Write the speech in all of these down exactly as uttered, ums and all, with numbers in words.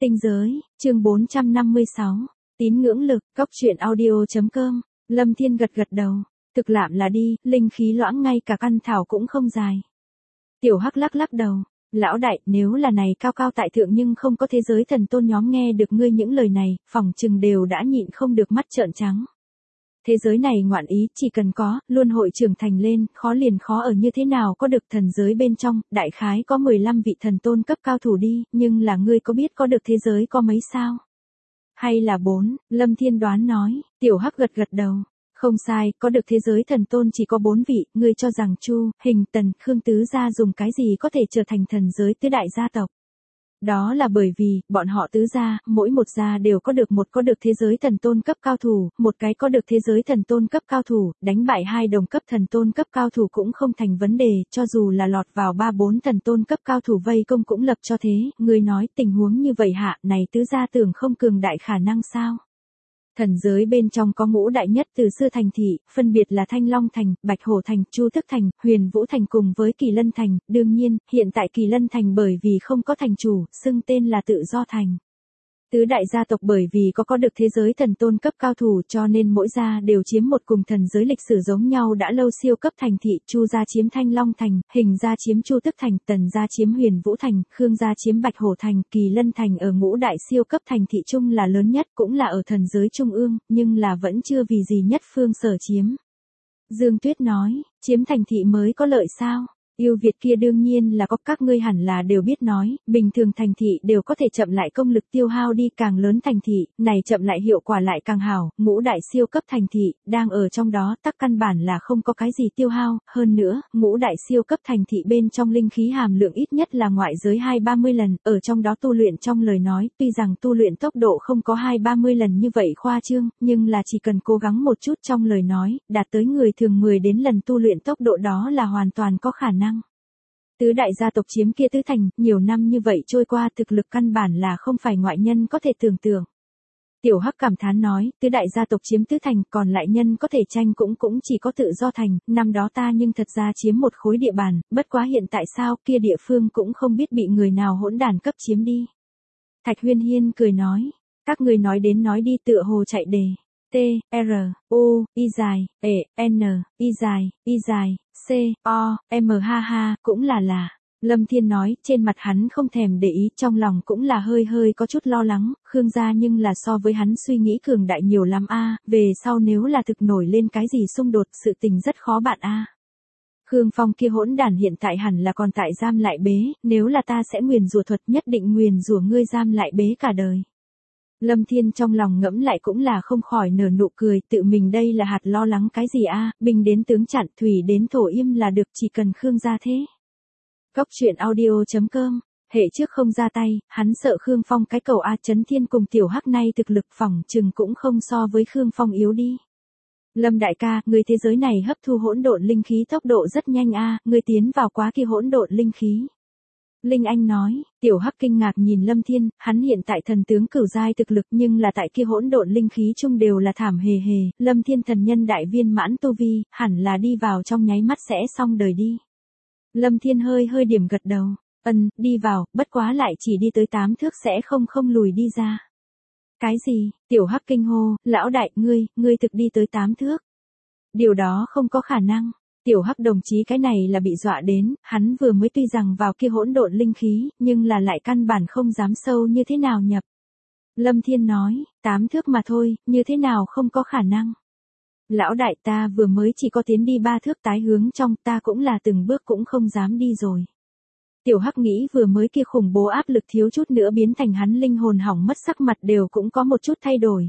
Tinh giới, chương bốn trăm năm mươi sáu, tín ngưỡng lực, cóc truyện audio.com, Lâm Thiên gật gật đầu, thực lạm là đi, linh khí loãng ngay cả căn thảo cũng không dài. Tiểu Hắc lắc lắc đầu, lão đại, nếu là này cao cao tại thượng nhưng không có thế giới thần tôn nhóm nghe được ngươi những lời này, phỏng chừng đều đã nhịn không được mắt trợn trắng. Thế giới này ngoạn ý, chỉ cần có, luôn hội trưởng thành lên, khó liền khó ở như thế nào có được thần giới bên trong, đại khái có mười lăm vị thần tôn cấp cao thủ đi, nhưng là ngươi có biết có được thế giới có mấy sao? Hay là bốn, Lâm Thiên đoán nói, Tiểu Hắc gật gật đầu. Không sai, có được thế giới thần tôn chỉ có bốn vị, ngươi cho rằng Chu, Hình, Tần, Khương tứ gia dùng cái gì có thể trở thành thần giới tứ đại gia tộc. Đó là bởi vì, bọn họ tứ gia, mỗi một gia đều có được một có được thế giới thần tôn cấp cao thủ, một cái có được thế giới thần tôn cấp cao thủ, đánh bại hai đồng cấp thần tôn cấp cao thủ cũng không thành vấn đề, cho dù là lọt vào ba bốn thần tôn cấp cao thủ vây công cũng lập cho thế, ngươi nói tình huống như vậy hạ, này tứ gia tưởng không cường đại khả năng sao? Thần giới bên trong có ngũ đại nhất từ xưa thành thị, phân biệt là Thanh Long Thành, Bạch Hổ Thành, Chu Tức Thành, Huyền Vũ Thành cùng với Kỳ Lân Thành. Đương nhiên, hiện tại Kỳ Lân Thành bởi vì không có thành chủ, xưng tên là Tự Do Thành. Tứ đại gia tộc bởi vì có có được thế giới thần tôn cấp cao thủ cho nên mỗi gia đều chiếm một cùng thần giới lịch sử giống nhau đã lâu siêu cấp thành thị. Chu gia chiếm Thanh Long Thành, Hình gia chiếm Chu Tức Thành, Tần gia chiếm Huyền Vũ Thành, Khương gia chiếm Bạch Hổ Thành, Kỳ Lân Thành ở ngũ đại siêu cấp thành thị chung là lớn nhất, cũng là ở thần giới trung ương, nhưng là vẫn chưa vì gì nhất phương sở chiếm. Dương Tuyết nói, chiếm thành thị mới có lợi sao? Yêu Việt kia đương nhiên là có, các ngươi hẳn là đều biết nói, bình thường thành thị đều có thể chậm lại công lực tiêu hao đi, càng lớn thành thị, này chậm lại hiệu quả lại càng hảo, ngũ đại siêu cấp thành thị, đang ở trong đó, tắc căn bản là không có cái gì tiêu hao, hơn nữa, ngũ đại siêu cấp thành thị bên trong linh khí hàm lượng ít nhất là ngoại giới hai ba mươi lần, ở trong đó tu luyện trong lời nói, tuy rằng tu luyện tốc độ không có hai ba mươi lần như vậy khoa trương, nhưng là chỉ cần cố gắng một chút trong lời nói, đạt tới người thường mười đến lần tu luyện tốc độ đó là hoàn toàn có khả năng. Tứ đại gia tộc chiếm kia tứ thành, nhiều năm như vậy trôi qua thực lực căn bản là không phải ngoại nhân có thể tưởng tượng. Tiểu Hắc cảm thán nói, tứ đại gia tộc chiếm tứ thành, còn lại nhân có thể tranh cũng cũng chỉ có Tự Do Thành, năm đó ta nhưng thật ra chiếm một khối địa bàn, bất quá hiện tại sao kia địa phương cũng không biết bị người nào hỗn đàn cấp chiếm đi. Thạch Huyên Hiên cười nói, các người nói đến nói đi tựa hồ chạy đề. T, R, U, Y dài, E, N, Y dài, Y dài, C, O, M ha ha, cũng là là. Lâm Thiên nói, trên mặt hắn không thèm để ý, trong lòng cũng là hơi hơi có chút lo lắng, Khương gia nhưng là so với hắn suy nghĩ cường đại nhiều lắm a, về sau nếu là thực nổi lên cái gì xung đột, sự tình rất khó bạn a. Khương Phong kia hỗn đản hiện tại hẳn là còn tại giam lại bế, nếu là ta sẽ nguyền rủa thuật nhất định nguyền rủa ngươi giam lại bế cả đời. Lâm Thiên trong lòng ngẫm lại cũng là không khỏi nở nụ cười, tự mình đây là hạt lo lắng cái gì a, binh đến tướng chặn, thủy đến thổ im là được, chỉ cần Khương gia thế. Cóc truyện audio.com, hệ trước không ra tay, hắn sợ Khương Phong cái cầu A Chấn Thiên cùng Tiểu Hắc nay thực lực phỏng chừng cũng không so với Khương Phong yếu đi. Lâm đại ca, người thế giới này hấp thu hỗn độn linh khí tốc độ rất nhanh a, người tiến vào quá kia hỗn độn linh khí. Linh Anh nói, Tiểu Hắc kinh ngạc nhìn Lâm Thiên, hắn hiện tại thần tướng cửu giai thực lực nhưng là tại kia hỗn độn linh khí chung đều là thảm hề hề, Lâm Thiên thần nhân đại viên mãn tu vi, hẳn là đi vào trong nháy mắt sẽ xong đời đi. Lâm Thiên hơi hơi điểm gật đầu, ân, đi vào, bất quá lại chỉ đi tới tám thước sẽ không không lùi đi ra. Cái gì? Tiểu Hắc kinh hô, lão đại, ngươi, ngươi thực đi tới tám thước. Điều đó không có khả năng. Tiểu Hắc đồng chí cái này là bị dọa đến, hắn vừa mới tuy rằng vào kia hỗn độn linh khí, nhưng là lại căn bản không dám sâu như thế nào nhập. Lâm Thiên nói, tám thước mà thôi, như thế nào không có khả năng. Lão đại, ta vừa mới chỉ có tiến đi ba thước tái hướng trong, ta cũng là từng bước cũng không dám đi rồi. Tiểu Hắc nghĩ vừa mới kia khủng bố áp lực thiếu chút nữa biến thành hắn linh hồn hỏng mất, sắc mặt đều cũng có một chút thay đổi.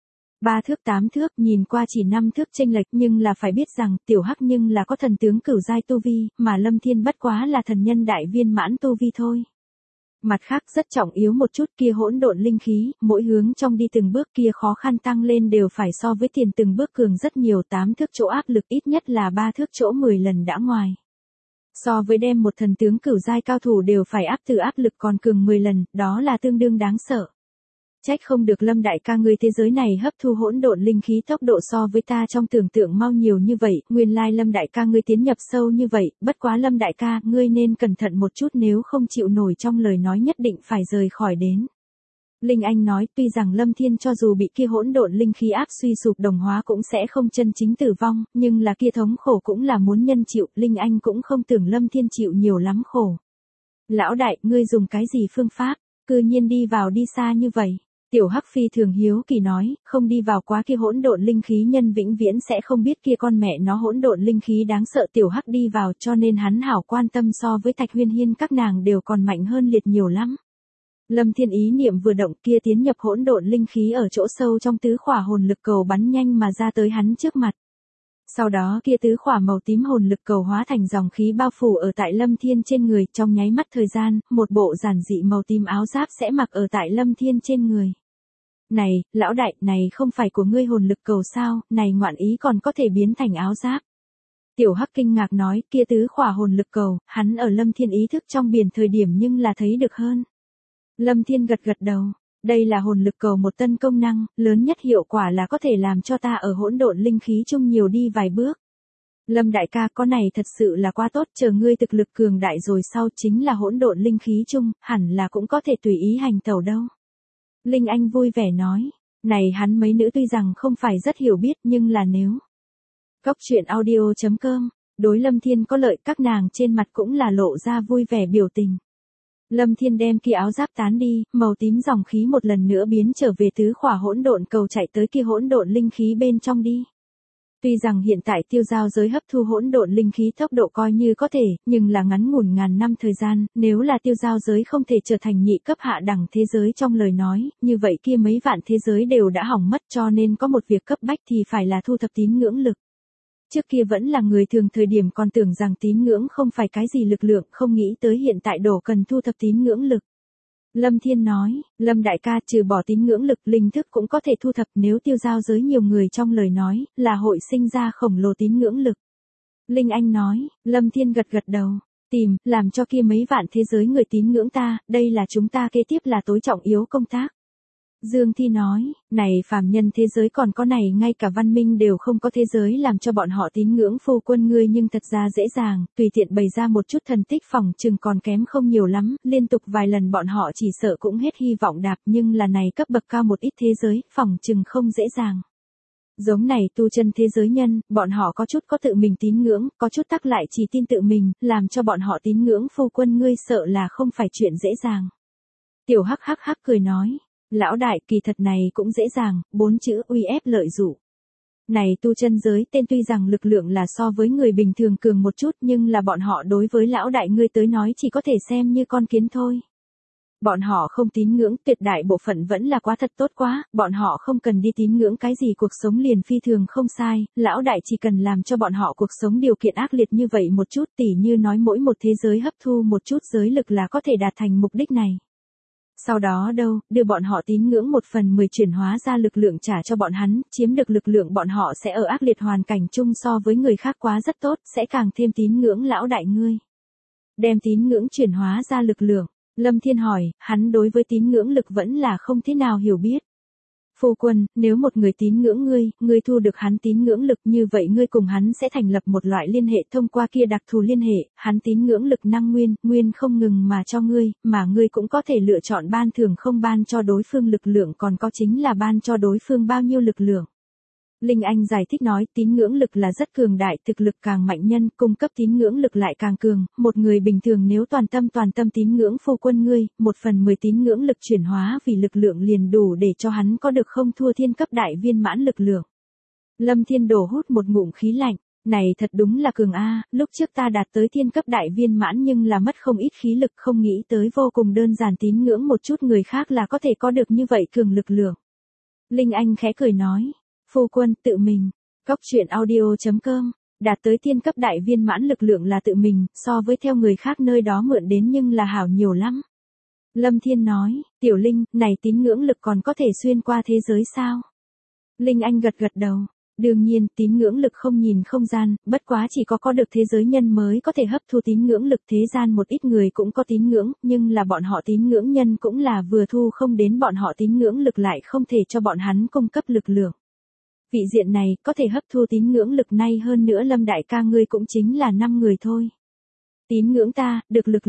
Ba thước tám thước, nhìn qua chỉ năm thước chênh lệch, nhưng là phải biết rằng, Tiểu Hắc nhưng là có thần tướng cửu giai tu vi, mà Lâm Thiên bất quá là thần nhân đại viên mãn tu vi thôi. Mặt khác rất trọng yếu một chút, kia hỗn độn linh khí, mỗi hướng trong đi từng bước kia khó khăn tăng lên đều phải so với tiền từng bước cường rất nhiều, tám thước chỗ áp lực ít nhất là ba thước chỗ mười lần đã ngoài. So với đem một thần tướng cửu giai cao thủ đều phải áp từ áp lực còn cường mười lần, đó là tương đương đáng sợ. Trách không được Lâm đại ca ngươi thế giới này hấp thu hỗn độn linh khí tốc độ so với ta trong tưởng tượng mau nhiều như vậy, nguyên lai Lâm đại ca ngươi tiến nhập sâu như vậy, bất quá Lâm đại ca, ngươi nên cẩn thận một chút nếu không chịu nổi trong lời nói nhất định phải rời khỏi đến. Linh Anh nói, tuy rằng Lâm Thiên cho dù bị kia hỗn độn linh khí áp suy sụp đồng hóa cũng sẽ không chân chính tử vong, nhưng là kia thống khổ cũng là muốn nhân chịu, Linh Anh cũng không tưởng Lâm Thiên chịu nhiều lắm khổ. Lão đại, ngươi dùng cái gì phương pháp, cư nhiên đi vào đi xa như vậy? Tiểu Hắc phi thường hiếu kỳ nói, không đi vào quá kia hỗn độn linh khí nhân vĩnh viễn sẽ không biết kia con mẹ nó hỗn độn linh khí đáng sợ. Tiểu Hắc đi vào cho nên hắn hảo quan tâm so với Thạch Huyên Hiên các nàng đều còn mạnh hơn liệt nhiều lắm. Lâm Thiên ý niệm vừa động kia tiến nhập hỗn độn linh khí ở chỗ sâu trong tứ khỏa hồn lực cầu bắn nhanh mà ra tới hắn trước mặt. Sau đó kia tứ khỏa màu tím hồn lực cầu hóa thành dòng khí bao phủ ở tại Lâm Thiên trên người, trong nháy mắt thời gian, một bộ giản dị màu tím áo giáp sẽ mặc ở tại Lâm Thiên trên người. Này, lão đại, này không phải của ngươi hồn lực cầu sao, này ngoạn ý còn có thể biến thành áo giáp. Tiểu Hắc kinh ngạc nói, kia tứ khỏa hồn lực cầu, hắn ở Lâm Thiên ý thức trong biển thời điểm nhưng là thấy được hơn. Lâm Thiên gật gật đầu, đây là hồn lực cầu một tân công năng, lớn nhất hiệu quả là có thể làm cho ta ở hỗn độn linh khí chung nhiều đi vài bước. Lâm đại ca, có này thật sự là quá tốt, chờ ngươi thực lực cường đại rồi sau chính là hỗn độn linh khí chung, hẳn là cũng có thể tùy ý hành tẩu đâu. Linh Anh vui vẻ nói, này hắn mấy nữ tuy rằng không phải rất hiểu biết nhưng là nếu. Cốc truyện audio chấm com, đối Lâm Thiên có lợi, các nàng trên mặt cũng là lộ ra vui vẻ biểu tình. Lâm Thiên đem kia áo giáp tán đi, màu tím dòng khí một lần nữa biến trở về tứ khỏa hỗn độn cầu chạy tới kia hỗn độn linh khí bên trong đi. Tuy rằng hiện tại tiêu giao giới hấp thu hỗn độn linh khí tốc độ coi như có thể, nhưng là ngắn ngủn ngàn năm thời gian, nếu là tiêu giao giới không thể trở thành nhị cấp hạ đẳng thế giới trong lời nói, như vậy kia mấy vạn thế giới đều đã hỏng mất, cho nên có một việc cấp bách thì phải là thu thập tín ngưỡng lực. Trước kia vẫn là người thường thời điểm còn tưởng rằng tín ngưỡng không phải cái gì lực lượng, không nghĩ tới hiện tại đổ cần thu thập tín ngưỡng lực. Lâm Thiên nói, Lâm đại ca, trừ bỏ tín ngưỡng lực, linh thức cũng có thể thu thập, nếu tiêu giao giới nhiều người trong lời nói, là hội sinh ra khổng lồ tín ngưỡng lực. Linh Anh nói, Lâm Thiên gật gật đầu, tìm, làm cho kia mấy vạn thế giới người tín ngưỡng ta, đây là chúng ta kế tiếp là tối trọng yếu công tác. Dương Thi nói, này phàm nhân thế giới còn có này ngay cả văn minh đều không có thế giới làm cho bọn họ tín ngưỡng phu quân ngươi, nhưng thật ra dễ dàng, tùy tiện bày ra một chút thần tích phòng chừng còn kém không nhiều lắm, liên tục vài lần bọn họ chỉ sợ cũng hết hy vọng đạp, nhưng là này cấp bậc cao một ít thế giới, phòng chừng không dễ dàng. Giống này tu chân thế giới nhân, bọn họ có chút có tự mình tín ngưỡng, có chút tắc lại chỉ tin tự mình, làm cho bọn họ tín ngưỡng phu quân ngươi sợ là không phải chuyện dễ dàng. Tiểu Hắc hắc hắc cười nói. Lão đại, kỳ thật này cũng dễ dàng, bốn chữ uy ép lợi dụ. Này tu chân giới tên tuy rằng lực lượng là so với người bình thường cường một chút, nhưng là bọn họ đối với lão đại ngươi tới nói chỉ có thể xem như con kiến thôi. Bọn họ không tín ngưỡng, tuyệt đại bộ phận vẫn là quá thật tốt quá, bọn họ không cần đi tín ngưỡng cái gì, cuộc sống liền phi thường không sai, lão đại chỉ cần làm cho bọn họ cuộc sống điều kiện ác liệt như vậy một chút, tỉ như nói mỗi một thế giới hấp thu một chút giới lực là có thể đạt thành mục đích này. Sau đó đâu, đưa bọn họ tín ngưỡng một phần mười chuyển hóa ra lực lượng trả cho bọn hắn, chiếm được lực lượng bọn họ sẽ ở ác liệt hoàn cảnh chung so với người khác quá rất tốt, sẽ càng thêm tín ngưỡng lão đại ngươi. Đem tín ngưỡng chuyển hóa ra lực lượng, Lâm Thiên hỏi, hắn đối với tín ngưỡng lực vẫn là không thế nào hiểu biết. Phu quân, nếu một người tín ngưỡng ngươi, ngươi thu được hắn tín ngưỡng lực, như vậy ngươi cùng hắn sẽ thành lập một loại liên hệ, thông qua kia đặc thù liên hệ, hắn tín ngưỡng lực năng nguyên, nguyên không ngừng mà cho ngươi, mà ngươi cũng có thể lựa chọn ban thưởng không ban cho đối phương lực lượng, còn có chính là ban cho đối phương bao nhiêu lực lượng. Linh Anh giải thích nói, tín ngưỡng lực là rất cường đại, thực lực càng mạnh nhân, cung cấp tín ngưỡng lực lại càng cường, một người bình thường nếu toàn tâm toàn tâm tín ngưỡng phu quân ngươi, một phần mười tín ngưỡng lực chuyển hóa vì lực lượng liền đủ để cho hắn có được không thua thiên cấp đại viên mãn lực lượng. Lâm Thiên đổ hút một ngụm khí lạnh, này thật đúng là cường a, lúc trước ta đạt tới thiên cấp đại viên mãn nhưng là mất không ít khí lực, không nghĩ tới vô cùng đơn giản tín ngưỡng một chút người khác là có thể có được như vậy cường lực lượng. Linh Anh khẽ cười nói. Phu quân, tự mình, cốc truyện audio chấm com, đạt tới thiên cấp đại viên mãn lực lượng là tự mình, so với theo người khác nơi đó mượn đến nhưng là hảo nhiều lắm. Lâm Thiên nói, Tiểu Linh, này tín ngưỡng lực còn có thể xuyên qua thế giới sao? Linh Anh gật gật đầu, đương nhiên, tín ngưỡng lực không nhìn không gian, bất quá chỉ có có được thế giới nhân mới có thể hấp thu tín ngưỡng lực, thế gian một ít người cũng có tín ngưỡng, nhưng là bọn họ tín ngưỡng nhân cũng là vừa thu không đến bọn họ tín ngưỡng lực lại không thể cho bọn hắn cung cấp lực lượng. Vị diện này, có thể hấp thu tín ngưỡng lực nay hơn nữa Lâm đại ca ngươi cũng chính là năm người thôi. Tín ngưỡng ta, được lực lượng,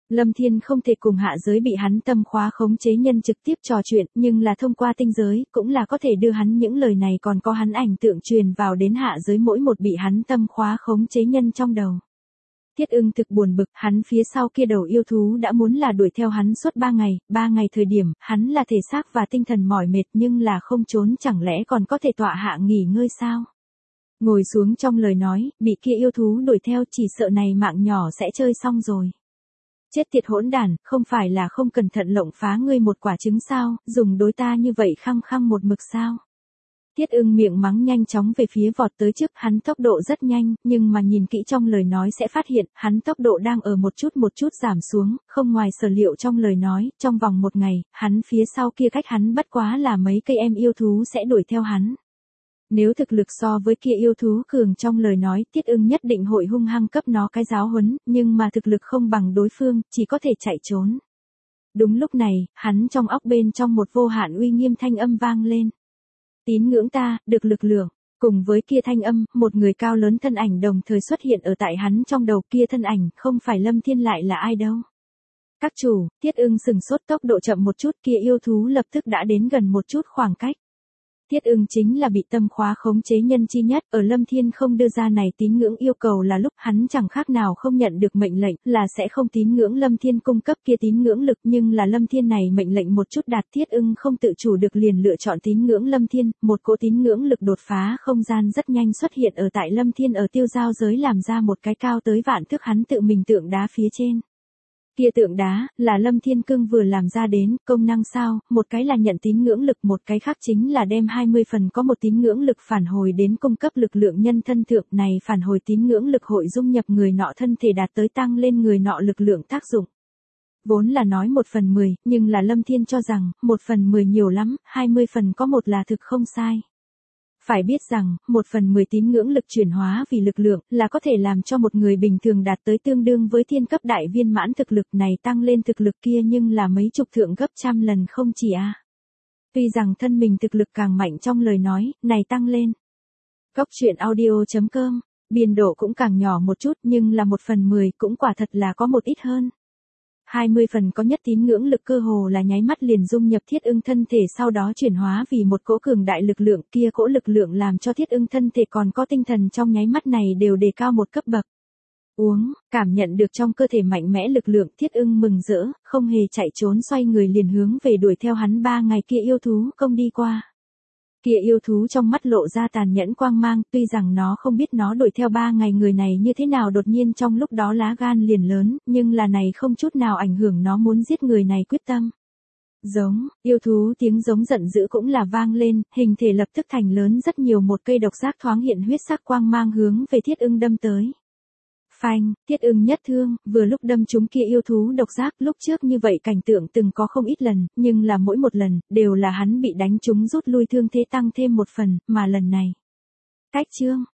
Lâm Thiên không thể cùng hạ giới bị hắn tâm khóa khống chế nhân trực tiếp trò chuyện, nhưng là thông qua tinh giới, cũng là có thể đưa hắn những lời này còn có hắn ảnh tượng truyền vào đến hạ giới mỗi một bị hắn tâm khóa khống chế nhân trong đầu. Thiết Ưng thực buồn bực, hắn phía sau kia đầu yêu thú đã muốn là đuổi theo hắn suốt ba ngày, ba ngày thời điểm, hắn là thể xác và tinh thần mỏi mệt nhưng là không trốn chẳng lẽ còn có thể tọa hạ nghỉ ngơi sao? Ngồi xuống trong lời nói, bị kia yêu thú đuổi theo chỉ sợ này mạng nhỏ sẽ chơi xong rồi. Chết tiệt hỗn đản, không phải là không cẩn thận lộng phá ngươi một quả trứng sao, dùng đối ta như vậy khăng khăng một mực sao. Thiết Ưng miệng mắng nhanh chóng về phía vọt tới trước, hắn tốc độ rất nhanh, nhưng mà nhìn kỹ trong lời nói sẽ phát hiện, hắn tốc độ đang ở một chút một chút giảm xuống, không ngoài sở liệu trong lời nói, trong vòng một ngày, hắn phía sau kia cách hắn bất quá là mấy cây em yêu thú sẽ đuổi theo hắn. Nếu thực lực so với kia yêu thú cường trong lời nói, Thiết Ưng nhất định hội hung hăng cấp nó cái giáo huấn, nhưng mà thực lực không bằng đối phương, chỉ có thể chạy trốn. Đúng lúc này, hắn trong óc bên trong một vô hạn uy nghiêm thanh âm vang lên. Tín ngưỡng ta, được lực lượng. Cùng với kia thanh âm, một người cao lớn thân ảnh đồng thời xuất hiện ở tại hắn trong đầu, kia thân ảnh không phải Lâm Thiên lại là ai đâu. Các chủ, Thiết Ưng sừng sốt, tốc độ chậm một chút, kia yêu thú lập tức đã đến gần một chút khoảng cách. Thiết Ưng chính là bị tâm khóa khống chế nhân chi nhất, ở Lâm Thiên không đưa ra này tín ngưỡng yêu cầu là lúc hắn chẳng khác nào không nhận được mệnh lệnh, là sẽ không tín ngưỡng Lâm Thiên cung cấp kia tín ngưỡng lực, nhưng là Lâm Thiên này mệnh lệnh một chút đạt, Thiết Ưng không tự chủ được liền lựa chọn tín ngưỡng Lâm Thiên, một cỗ tín ngưỡng lực đột phá không gian rất nhanh xuất hiện ở tại Lâm Thiên ở tiêu giao giới, làm ra một cái cao tới vạn thước hắn tự mình tượng đá phía trên. Kia tượng đá, là Lâm Thiên Cương vừa làm ra đến, công năng sao, một cái là nhận tín ngưỡng lực, một cái khác chính là đem hai mươi phần có một tín ngưỡng lực phản hồi đến cung cấp lực lượng nhân thân thượng, này phản hồi tín ngưỡng lực hội dung nhập người nọ thân thể đạt tới tăng lên người nọ lực lượng tác dụng. Vốn là nói một phần mười, nhưng là Lâm Thiên cho rằng, một phần mười nhiều lắm, hai mươi phần có một là thực không sai. Phải biết rằng, một phần mười tín ngưỡng lực chuyển hóa vì lực lượng, là có thể làm cho một người bình thường đạt tới tương đương với thiên cấp đại viên mãn thực lực, này tăng lên thực lực kia nhưng là mấy chục thượng gấp trăm lần không chỉ a. À. Tuy rằng thân mình thực lực càng mạnh trong lời nói, này tăng lên. Góc truyện audio chấm com, biên độ cũng càng nhỏ một chút nhưng là một phần mười cũng quả thật là có một ít hơn. hai mươi phần có nhất tín ngưỡng lực cơ hồ là nháy mắt liền dung nhập Thiết Ưng thân thể, sau đó chuyển hóa vì một cỗ cường đại lực lượng, kia cỗ lực lượng làm cho Thiết Ưng thân thể còn có tinh thần trong nháy mắt này đều đề cao một cấp bậc. Uống, cảm nhận được trong cơ thể mạnh mẽ lực lượng, Thiết Ưng mừng rỡ, không hề chạy trốn, xoay người liền hướng về đuổi theo hắn ba ngày kia yêu thú công đi qua. Kia yêu thú trong mắt lộ ra tàn nhẫn quang mang, tuy rằng nó không biết nó đuổi theo ba ngày người này như thế nào đột nhiên trong lúc đó lá gan liền lớn, nhưng là này không chút nào ảnh hưởng nó muốn giết người này quyết tâm. Giống, yêu thú tiếng giống giận dữ cũng là vang lên, hình thể lập tức thành lớn rất nhiều, một cây độc giác thoáng hiện huyết sắc quang mang hướng về Thiết Ưng đâm tới. Phanh, Thiết Ưng nhất thương, vừa lúc đâm trúng kia yêu thú độc giác, lúc trước như vậy cảnh tượng từng có không ít lần, nhưng là mỗi một lần, đều là hắn bị đánh trúng rút lui thương thế tăng thêm một phần, mà lần này. Cách chương,